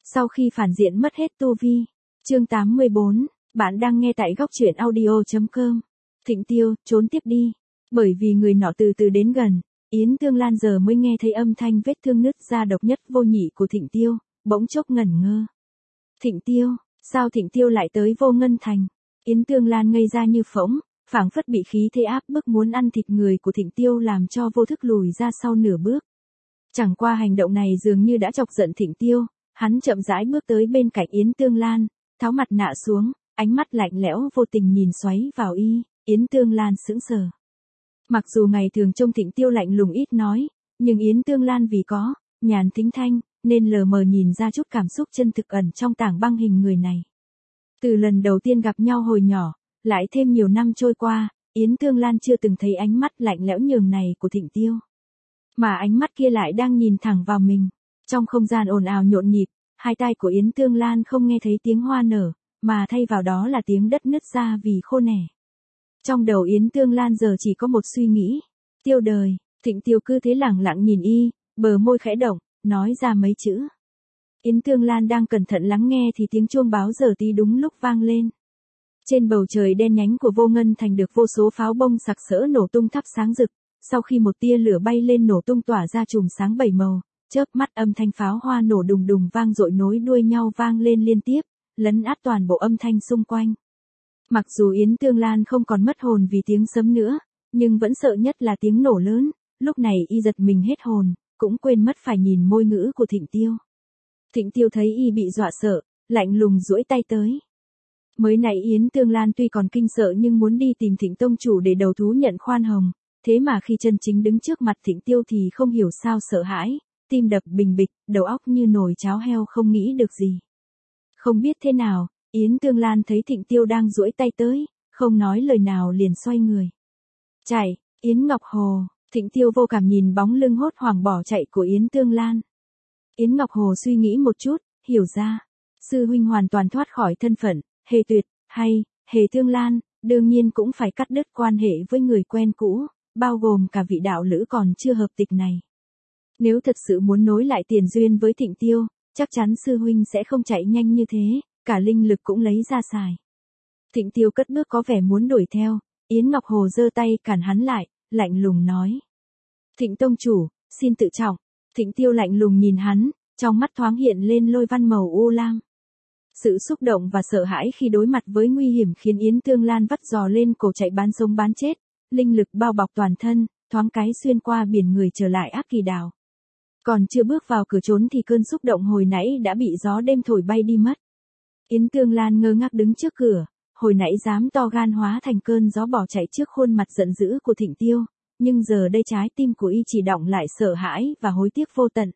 Sau khi phản diện mất hết tu vi. Chương 84, bạn đang nghe tại góc truyện audio.com. Thịnh Tiêu, trốn tiếp đi. Bởi vì người nọ từ từ đến gần, Yến Tương Lan giờ mới nghe thấy âm thanh vết thương nứt ra độc nhất vô nhị của Thịnh Tiêu, bỗng chốc ngẩn ngơ. Thịnh Tiêu, sao Thịnh Tiêu lại tới Vô Ngân Thành? Yến Tương Lan ngây ra như phỗng, phảng phất bị khí thế áp bức muốn ăn thịt người của Thịnh Tiêu làm cho vô thức lùi ra sau nửa bước. Chẳng qua hành động này dường như đã chọc giận Thịnh Tiêu, hắn chậm rãi bước tới bên cạnh Yến Tương Lan, tháo mặt nạ xuống, ánh mắt lạnh lẽo vô tình nhìn xoáy vào y. Yến Tương Lan sững sờ. Mặc dù ngày thường trông Thịnh Tiêu lạnh lùng ít nói, nhưng Yến Tương Lan vì có nhàn thính thanh, nên lờ mờ nhìn ra chút cảm xúc chân thực ẩn trong tảng băng hình người này. Từ lần đầu tiên gặp nhau hồi nhỏ, lại thêm nhiều năm trôi qua, Yến Tương Lan chưa từng thấy ánh mắt lạnh lẽo nhường này của Thịnh Tiêu. Mà ánh mắt kia lại đang nhìn thẳng vào mình. Trong không gian ồn ào nhộn nhịp, hai tai của Yến Tương Lan không nghe thấy tiếng hoa nở, mà thay vào đó là tiếng đất nứt ra vì khô nẻ. Trong đầu Yến Tương Lan giờ chỉ có một suy nghĩ. Tiêu đời. Thịnh Tiêu cứ thế lẳng lặng nhìn y, bờ môi khẽ động, nói ra mấy chữ. Yến Tương Lan đang cẩn thận lắng nghe thì tiếng chuông báo giờ tí đúng lúc vang lên. Trên bầu trời đen nhánh của Vô Ngân Thành được vô số pháo bông sặc sỡ nổ tung thắp sáng rực, sau khi một tia lửa bay lên nổ tung tỏa ra chùm sáng bảy màu, chớp mắt âm thanh pháo hoa nổ đùng đùng vang dội nối đuôi nhau vang lên liên tiếp, lấn át toàn bộ âm thanh xung quanh. Mặc dù Yến Tương Lan không còn mất hồn vì tiếng sấm nữa, nhưng vẫn sợ nhất là tiếng nổ lớn, lúc này y giật mình hết hồn, cũng quên mất phải nhìn môi ngữ của Thịnh Tiêu. Thịnh Tiêu thấy y bị dọa sợ, lạnh lùng duỗi tay tới. Mới nãy Yến Tương Lan tuy còn kinh sợ nhưng muốn đi tìm Thịnh Tông Chủ để đầu thú nhận khoan hồng, thế mà khi chân chính đứng trước mặt Thịnh Tiêu thì không hiểu sao sợ hãi, tim đập bình bịch, đầu óc như nồi cháo heo không nghĩ được gì. Không biết thế nào, Yến Tương Lan thấy Thịnh Tiêu đang duỗi tay tới, không nói lời nào liền xoay người. Chạy, Yến Ngọc Hồ. Thịnh Tiêu vô cảm nhìn bóng lưng hốt hoảng bỏ chạy của Yến Tương Lan. Yến Ngọc Hồ suy nghĩ một chút, hiểu ra. Sư huynh hoàn toàn thoát khỏi thân phận, Hề Tuyệt, hay, Hề Tương Lan, đương nhiên cũng phải cắt đứt quan hệ với người quen cũ, bao gồm cả vị đạo lữ còn chưa hợp tịch này. Nếu thật sự muốn nối lại tiền duyên với Thịnh Tiêu, chắc chắn sư huynh sẽ không chạy nhanh như thế, cả linh lực cũng lấy ra xài. Thịnh Tiêu cất bước có vẻ muốn đuổi theo, Yến Ngọc Hồ giơ tay cản hắn lại, lạnh lùng nói. Thịnh Tông Chủ, xin tự trọng. Thịnh Tiêu lạnh lùng nhìn hắn, trong mắt thoáng hiện lên lôi văn màu u lam. Sự xúc động và sợ hãi khi đối mặt với nguy hiểm khiến Yến Tương Lan vắt giò lên cổ chạy bán sống bán chết, linh lực bao bọc toàn thân, thoáng cái xuyên qua biển người trở lại Ác Kỳ Đảo. Còn chưa bước vào cửa trốn thì cơn xúc động hồi nãy đã bị gió đêm thổi bay đi mất. Yến Tương Lan ngơ ngác đứng trước cửa, hồi nãy dám to gan hóa thành cơn gió bỏ chạy trước khuôn mặt giận dữ của Thịnh Tiêu, nhưng giờ đây trái tim của y chỉ đọng lại sợ hãi và hối tiếc vô tận.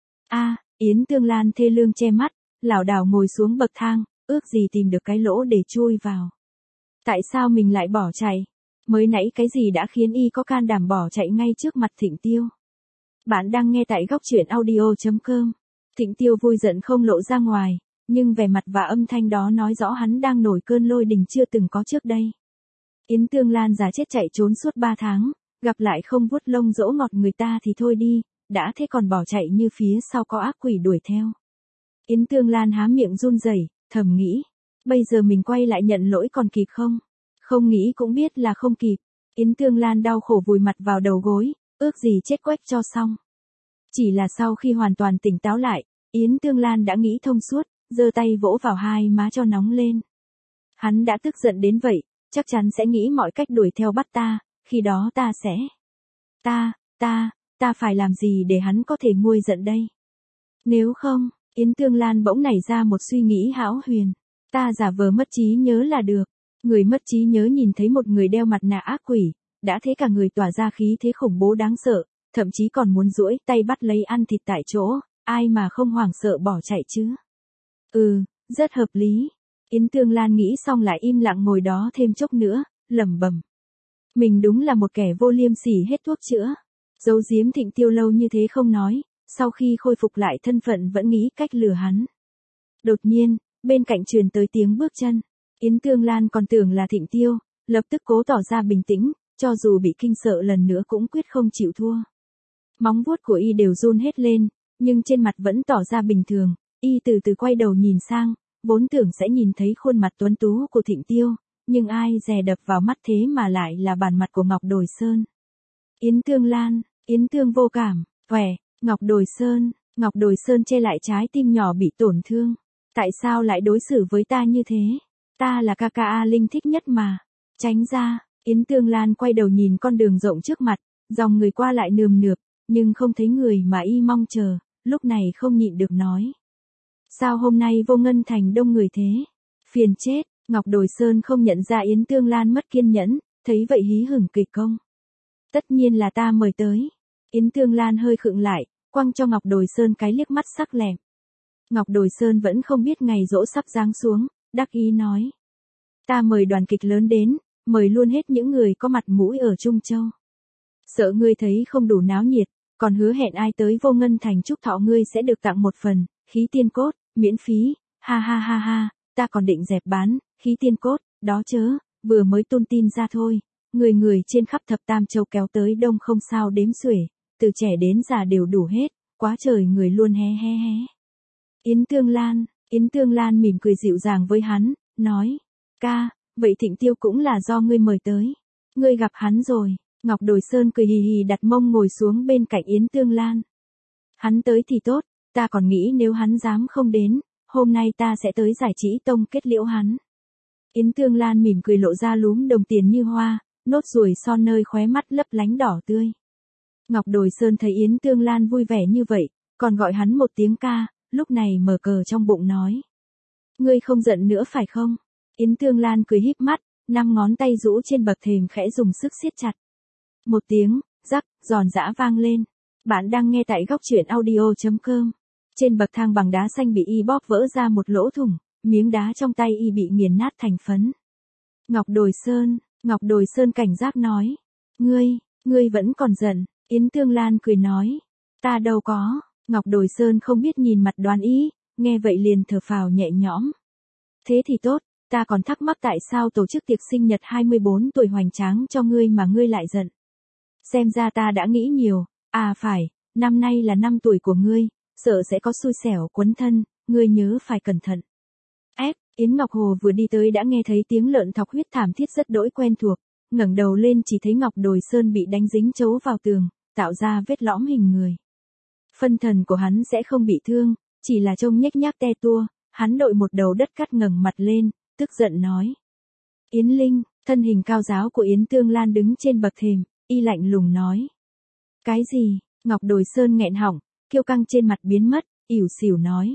Yến Tương Lan thê lương che mắt, lảo đảo ngồi xuống bậc thang, ước gì tìm được cái lỗ để chui vào. Tại sao mình lại bỏ chạy? Mới nãy cái gì đã khiến y có can đảm bỏ chạy ngay trước mặt Thịnh Tiêu? Bạn đang nghe tại góc truyện audio.com. Thịnh Tiêu vui giận không lộ ra ngoài, nhưng vẻ mặt và âm thanh đó nói rõ hắn đang nổi cơn lôi đình chưa từng có trước đây. Yến Tương Lan già chết chạy trốn suốt 3 tháng, gặp lại không vuốt lông dỗ ngọt người ta thì thôi đi, đã thế còn bỏ chạy như phía sau có ác quỷ đuổi theo. Yến Tương Lan há miệng run rẩy, thầm nghĩ, bây giờ mình quay lại nhận lỗi còn kịp không? Không nghĩ cũng biết là không kịp. Yến Tương Lan đau khổ vùi mặt vào đầu gối, ước gì chết quách cho xong. Chỉ là sau khi hoàn toàn tỉnh táo lại, Yến Tương Lan đã nghĩ thông suốt, giơ tay vỗ vào hai má cho nóng lên. Hắn đã tức giận đến vậy, chắc chắn sẽ nghĩ mọi cách đuổi theo bắt ta, khi đó ta sẽ... Ta phải làm gì để hắn có thể nguôi giận đây? Nếu không, Yến Tương Lan bỗng nảy ra một suy nghĩ hão huyền. Ta giả vờ mất trí nhớ là được. Người mất trí nhớ nhìn thấy một người đeo mặt nạ ác quỷ, đã thấy cả người tỏa ra khí thế khủng bố đáng sợ, thậm chí còn muốn duỗi tay bắt lấy ăn thịt tại chỗ, ai mà không hoảng sợ bỏ chạy chứ? Rất hợp lý. Yến Tương Lan nghĩ xong lại im lặng ngồi đó thêm chốc nữa, lẩm bẩm. Mình đúng là một kẻ vô liêm sỉ hết thuốc chữa. Giấu giếm Thịnh Tiêu lâu như thế không nói, sau khi khôi phục lại thân phận vẫn nghĩ cách lừa hắn. Đột nhiên, bên cạnh truyền tới tiếng bước chân. Yến Tương Lan còn tưởng là Thịnh Tiêu, lập tức cố tỏ ra bình tĩnh, cho dù bị kinh sợ lần nữa cũng quyết không chịu thua. Móng vuốt của y đều run hết lên, nhưng trên mặt vẫn tỏ ra bình thường, Y từ từ quay đầu nhìn sang, vốn tưởng sẽ nhìn thấy khuôn mặt tuấn tú của Thịnh Tiêu, nhưng ai dè đập vào mắt thế mà lại là bản mặt của Ngọc Đồi Sơn. Yến Tương Lan, Yến Tương vô cảm, khỏe, Ngọc Đồi Sơn che lại trái tim nhỏ bị tổn thương. Tại sao lại đối xử với ta như thế? Ta là ca ca A Linh thích nhất mà. Tránh ra, Yến Tương Lan quay đầu nhìn con đường rộng trước mặt, dòng người qua lại nườm nượp, nhưng không thấy người mà y mong chờ, lúc này không nhịn được nói. Sao hôm nay Vô Ngân Thành đông người thế? Phiền chết, Ngọc Đồi Sơn không nhận ra Yến Tương Lan mất kiên nhẫn, thấy vậy hí hửng kịch công. Tất nhiên là ta mời tới. Yến Tương Lan hơi khựng lại, quăng cho Ngọc Đồi Sơn cái liếc mắt sắc lẹm. Ngọc Đồi Sơn vẫn không biết ngày giỗ sắp giáng xuống, đắc ý nói. Ta mời đoàn kịch lớn đến, mời luôn hết những người có mặt mũi ở Trung Châu. Sợ ngươi thấy không đủ náo nhiệt, còn hứa hẹn ai tới Vô Ngân Thành chúc thọ ngươi sẽ được tặng một phần, khí tiên cốt, miễn phí, ha ha ha ha, ta còn định dẹp bán, khí tiên cốt, đó chớ, vừa mới tung tin ra thôi, người trên khắp thập tam châu kéo tới đông không sao đếm xuể, từ trẻ đến già đều đủ hết, quá trời người luôn hé hé hé. Yến Tương Lan mỉm cười dịu dàng với hắn, nói, ca, vậy Thịnh Tiêu cũng là do ngươi mời tới. Ngươi gặp hắn rồi, Ngọc Đồi Sơn cười hì hì đặt mông ngồi xuống bên cạnh Yến Tương Lan. Hắn tới thì tốt, ta còn nghĩ nếu hắn dám không đến, hôm nay ta sẽ tới Giải Trí Tông kết liễu hắn. Yến Tương Lan mỉm cười lộ ra lúm đồng tiền như hoa, nốt ruồi son nơi khóe mắt lấp lánh đỏ tươi. Ngọc Đồi Sơn thấy Yến Tương Lan vui vẻ như vậy, còn gọi hắn một tiếng ca, lúc này mở cờ trong bụng nói. Ngươi không giận nữa phải không? Yến Tương Lan cười híp mắt, 5 ngón tay rũ trên bậc thềm khẽ dùng sức siết chặt. Một tiếng, rắc, giòn giã vang lên. Bạn đang nghe tại góc truyện audio.com. Trên bậc thang bằng đá xanh bị y bóp vỡ ra một lỗ thủng, miếng đá trong tay y bị nghiền nát thành phấn. Ngọc Đồi Sơn cảnh giác nói. Ngươi vẫn còn giận, Yến Tương Lan cười nói. Ta đâu có, Ngọc Đồi Sơn không biết nhìn mặt đoán ý, nghe vậy liền thở phào nhẹ nhõm. Thế thì tốt, ta còn thắc mắc tại sao tổ chức tiệc sinh nhật 24 tuổi hoành tráng cho ngươi mà ngươi lại giận. Xem ra ta đã nghĩ nhiều, à phải, năm nay là năm tuổi của ngươi, sợ sẽ có xui xẻo quấn thân, ngươi nhớ phải cẩn thận. Yến Ngọc Hồ vừa đi tới đã nghe thấy tiếng lợn thọc huyết thảm thiết rất đỗi quen thuộc, ngẩng đầu lên chỉ thấy Ngọc Đồi Sơn bị đánh dính chấu vào tường, tạo ra vết lõm hình người. Phân thần của hắn sẽ không bị thương, chỉ là trông nhếch nhác te tua, hắn đội một đầu đất cắt ngẩng mặt lên, tức giận nói. Yến Linh, thân hình cao ráo của Yến Tương Lan đứng trên bậc thềm, y lạnh lùng nói. Cái gì? Ngọc Đồi Sơn nghẹn họng, kiêu căng trên mặt biến mất, ỉu xỉu nói.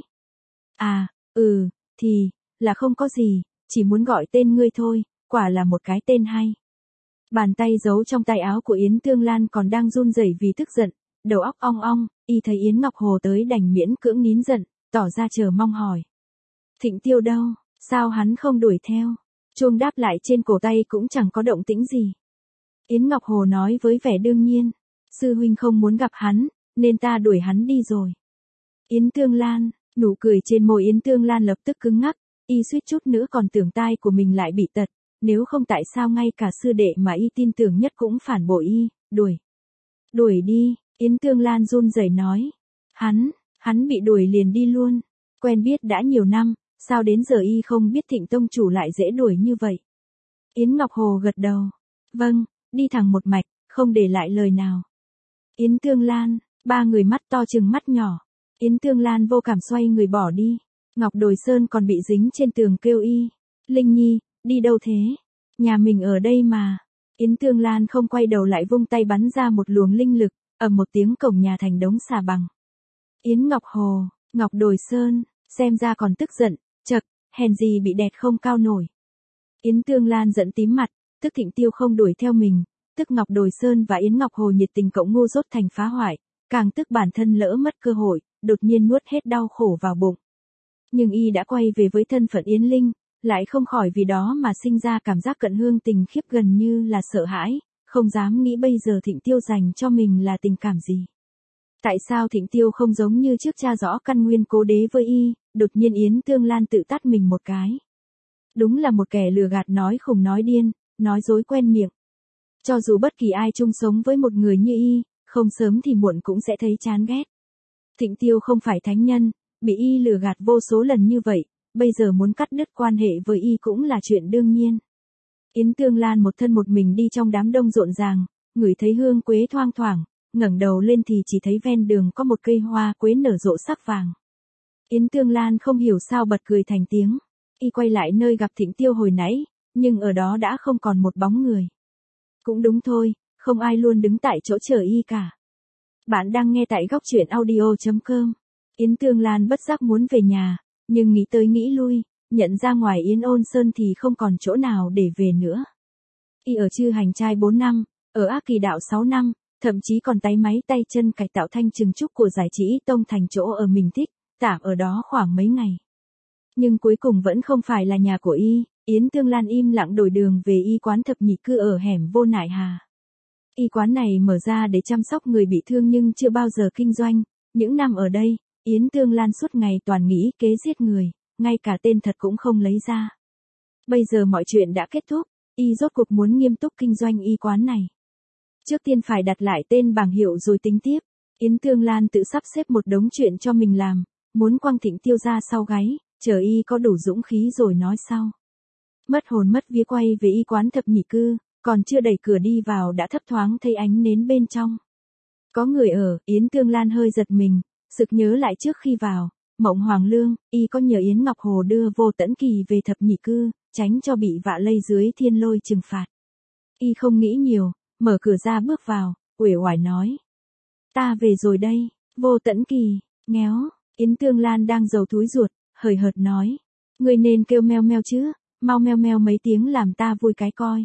Thì, là không có gì, chỉ muốn gọi tên ngươi thôi, quả là một cái tên hay. Bàn tay giấu trong tay áo của Yến Tương Lan còn đang run rẩy vì tức giận, đầu óc ong ong, y thấy Yến Ngọc Hồ tới đành miễn cưỡng nín giận, tỏ ra chờ mong hỏi. Thịnh Tiêu đâu, sao hắn không đuổi theo? Chuông đáp lại trên cổ tay cũng chẳng có động tĩnh gì. Yến Ngọc Hồ nói với vẻ đương nhiên, sư huynh không muốn gặp hắn, nên ta đuổi hắn đi rồi. Yến Tương Lan, nụ cười trên môi Yến Tương Lan lập tức cứng ngắc, y suýt chút nữa còn tưởng tai của mình lại bị tật, nếu không tại sao ngay cả sư đệ mà y tin tưởng nhất cũng phản bội y, đuổi đi, Yến Tương Lan run rẩy nói. Hắn bị đuổi liền đi luôn, quen biết đã nhiều năm, sao đến giờ y không biết Thịnh tông chủ lại dễ đuổi như vậy. Yến Ngọc Hồ gật đầu, vâng, đi thẳng một mạch, không để lại lời nào. Yến Tương Lan, ba người mắt to chừng mắt nhỏ, Yến Tương Lan vô cảm xoay người bỏ đi. Ngọc Đồi Sơn còn bị dính trên tường kêu y. Linh Nhi, đi đâu thế? Nhà mình ở đây mà. Yến Tương Lan không quay đầu lại vung tay bắn ra một luồng linh lực, ầm một tiếng cổng nhà thành đống xà bằng. Yến Ngọc Hồ, Ngọc Đồi Sơn, xem ra còn tức giận, chậc, hèn gì bị đẹt không cao nổi. Yến Tương Lan giận tím mặt, tức Thịnh Tiêu không đuổi theo mình, tức Ngọc Đồi Sơn và Yến Ngọc Hồ nhiệt tình cộng ngu dốt thành phá hoại, càng tức bản thân lỡ mất cơ hội, đột nhiên nuốt hết đau khổ vào bụng. Nhưng y đã quay về với thân phận Yến Linh, lại không khỏi vì đó mà sinh ra cảm giác cận hương tình khiếp gần như là sợ hãi, không dám nghĩ bây giờ Thịnh Tiêu dành cho mình là tình cảm gì. Tại sao Thịnh Tiêu không giống như trước cha rõ căn nguyên cố đế với y, đột nhiên Yến Tương Lan tự tát mình một cái. Đúng là một kẻ lừa gạt nói khùng nói điên, nói dối quen miệng. Cho dù bất kỳ ai chung sống với một người như y, không sớm thì muộn cũng sẽ thấy chán ghét. Thịnh Tiêu không phải thánh nhân, bị y lừa gạt vô số lần như vậy, bây giờ muốn cắt đứt quan hệ với y cũng là chuyện đương nhiên. Yến Tương Lan một thân một mình đi trong đám đông rộn ràng, ngửi thấy hương quế thoang thoảng, ngẩng đầu lên thì chỉ thấy ven đường có một cây hoa quế nở rộ sắc vàng. Yến Tương Lan không hiểu sao bật cười thành tiếng. Y quay lại nơi gặp Thịnh Tiêu hồi nãy, nhưng ở đó đã không còn một bóng người. Cũng đúng thôi, không ai luôn đứng tại chỗ chờ y cả. Bạn đang nghe tại góc truyện audio.com. Yến Tương Lan bất giác muốn về nhà, nhưng nghĩ tới nghĩ lui, nhận ra ngoài Yến Ôn Sơn thì không còn chỗ nào để về nữa. Y ở Chư Hành Trai 4 năm, ở Ác Kỳ Đạo 6 năm, thậm chí còn tay máy tay chân cải tạo thanh trừng trúc của giải trí tông thành chỗ ở mình thích, tạm ở đó khoảng mấy ngày. Nhưng cuối cùng vẫn không phải là nhà của y, Yến Tương Lan im lặng đổi đường về y quán thập nhị cư ở hẻm Vô Nại Hà. Y quán này mở ra để chăm sóc người bị thương nhưng chưa bao giờ kinh doanh. Những năm ở đây, Yến Tương Lan suốt ngày toàn nghĩ kế giết người, ngay cả tên thật cũng không lấy ra. Bây giờ mọi chuyện đã kết thúc, y rốt cuộc muốn nghiêm túc kinh doanh y quán này. Trước tiên phải đặt lại tên bảng hiệu rồi tính tiếp. Yến Tương Lan tự sắp xếp một đống chuyện cho mình làm, muốn quăng Thịnh Tiêu ra sau gáy, chờ y có đủ dũng khí rồi nói sau. Mất hồn mất vía quay về y quán thập nhị cư, còn chưa đẩy cửa đi vào đã thấp thoáng thấy ánh nến bên trong. Có người ở, Yến Tương Lan hơi giật mình, sực nhớ lại trước khi vào, Mộng Hoàng Lương, y có nhờ Yến Ngọc Hồ đưa Vô Tẫn Kỳ về thập nhị cư, tránh cho bị vạ lây dưới thiên lôi trừng phạt. Y không nghĩ nhiều, mở cửa ra bước vào, uể oải nói. Ta về rồi đây, Vô Tẫn Kỳ, ngéo, Yến Tương Lan đang giầu thúi ruột, hời hợt nói. Ngươi nên kêu meo meo chứ, mau meo meo mấy tiếng làm ta vui cái coi.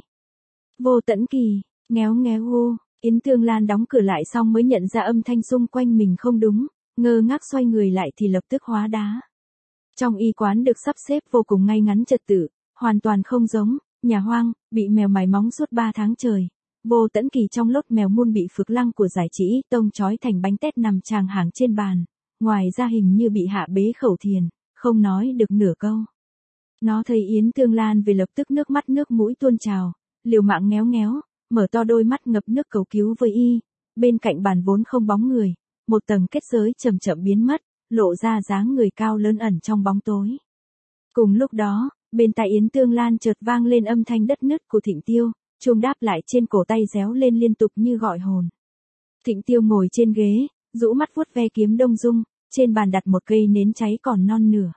Vô Tẫn Kỳ, ngéo ngéo ô, Yến Tương Lan đóng cửa lại xong mới nhận ra âm thanh xung quanh mình không đúng, ngơ ngác xoay người lại thì lập tức hóa đá. Trong y quán được sắp xếp vô cùng ngay ngắn trật tự, hoàn toàn không giống nhà hoang, bị mèo mài móng suốt 3 tháng trời. Vô Tẫn Kỳ trong lốt mèo mun bị phược lăng của giải trí tông trói thành bánh tét nằm tràng hàng trên bàn, ngoài ra hình như bị hạ bế khẩu thiền, không nói được nửa câu. Nó thấy Yến Tương Lan về lập tức nước mắt nước mũi tuôn trào, liều mạng ngéo ngéo, mở to đôi mắt ngập nước cầu cứu với y. Bên cạnh bàn vốn không bóng người, một tầng kết giới chậm chậm biến mất, lộ ra dáng người cao lớn ẩn trong bóng tối. Cùng lúc đó, bên tai Yến Tương Lan chợt vang lên âm thanh đất nứt của Thịnh Tiêu, chuông đáp lại trên cổ tay réo lên liên tục như gọi hồn. Thịnh Tiêu ngồi trên ghế, rũ mắt vuốt ve kiếm đông dung, trên bàn đặt một cây nến cháy còn non nửa.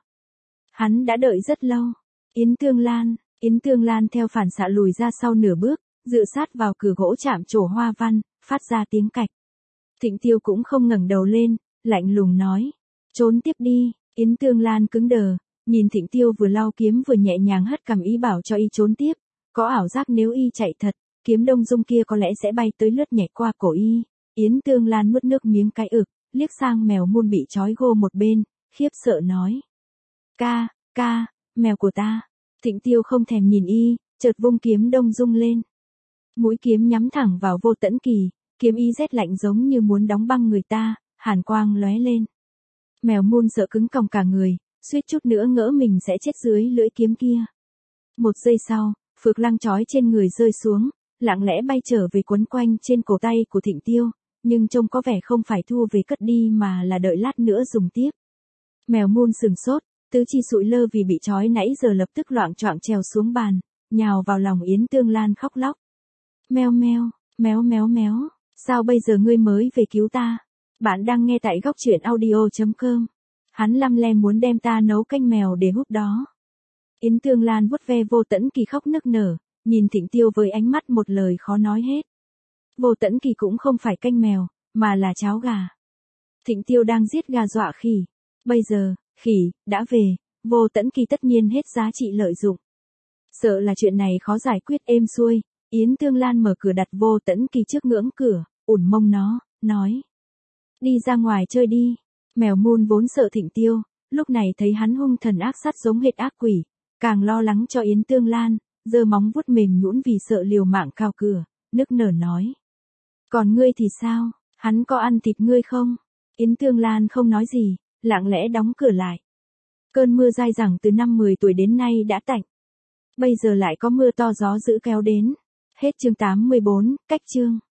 Hắn đã đợi rất lâu. Yến Tương Lan theo phản xạ lùi ra sau nửa bước, dựa sát vào cửa gỗ chạm trổ hoa văn, phát ra tiếng cạch. Thịnh Tiêu cũng không ngẩng đầu lên, lạnh lùng nói. Trốn tiếp đi. Yến Tương Lan cứng đờ, nhìn Thịnh Tiêu vừa lau kiếm vừa nhẹ nhàng hất cằm ý bảo cho y trốn tiếp. Có ảo giác nếu y chạy thật, kiếm đông dung kia có lẽ sẽ bay tới lướt nhảy qua cổ y. Yến Tương Lan nuốt nước miếng cái ực, liếc sang mèo mun bị trói gô một bên, khiếp sợ nói. Ca, mèo của ta. Thịnh Tiêu không thèm nhìn y, chợt vung kiếm đông dung lên. Mũi kiếm nhắm thẳng vào Vô Tẫn Kỳ, kiếm y rét lạnh giống như muốn đóng băng người ta, hàn quang lóe lên. Mèo mun sợ cứng còng cả người, suýt chút nữa ngỡ mình sẽ chết dưới lưỡi kiếm kia. Một giây sau, phược lăng trói trên người rơi xuống, lặng lẽ bay trở về quấn quanh trên cổ tay của Thịnh Tiêu, nhưng trông có vẻ không phải thu về cất đi mà là đợi lát nữa dùng tiếp. Mèo mun sừng sốt, tứ chi sụi lơ vì bị trói nãy giờ lập tức loạng choạng trèo xuống bàn, nhào vào lòng Yến Tương Lan khóc lóc. Meo meo, méo méo méo, sao bây giờ ngươi mới về cứu ta? Bạn đang nghe tại góc truyện audio.com. Hắn lăm le muốn đem ta nấu canh mèo để húp đó. Yến Tương Lan vuốt ve Vô Tẫn Kỳ khóc nức nở, nhìn Thịnh Tiêu với ánh mắt một lời khó nói hết. Vô Tẫn Kỳ cũng không phải canh mèo, mà là cháo gà. Thịnh Tiêu đang giết gà dọa khỉ. Bây giờ, khỉ đã về, Vô Tẫn Kỳ tất nhiên hết giá trị lợi dụng. Sợ là chuyện này khó giải quyết êm xuôi, Yến Tương Lan mở cửa đặt Vô Tẫn Kỳ trước ngưỡng cửa, ủn mông nó, nói. Đi ra ngoài chơi đi. Mèo mun vốn sợ Thịnh Tiêu, lúc này thấy hắn hung thần ác sát giống hệt ác quỷ, càng lo lắng cho Yến Tương Lan, giơ móng vuốt mềm nhũn vì sợ liều mạng cao cửa, nức nở nói. Còn ngươi thì sao, hắn có ăn thịt ngươi không? Yến Tương Lan không nói gì, lặng lẽ đóng cửa lại. Cơn mưa dai dẳng từ năm 10 tuổi đến nay đã tạnh. Bây giờ lại có mưa to gió dữ kéo đến. Hết chương 84, cách chương.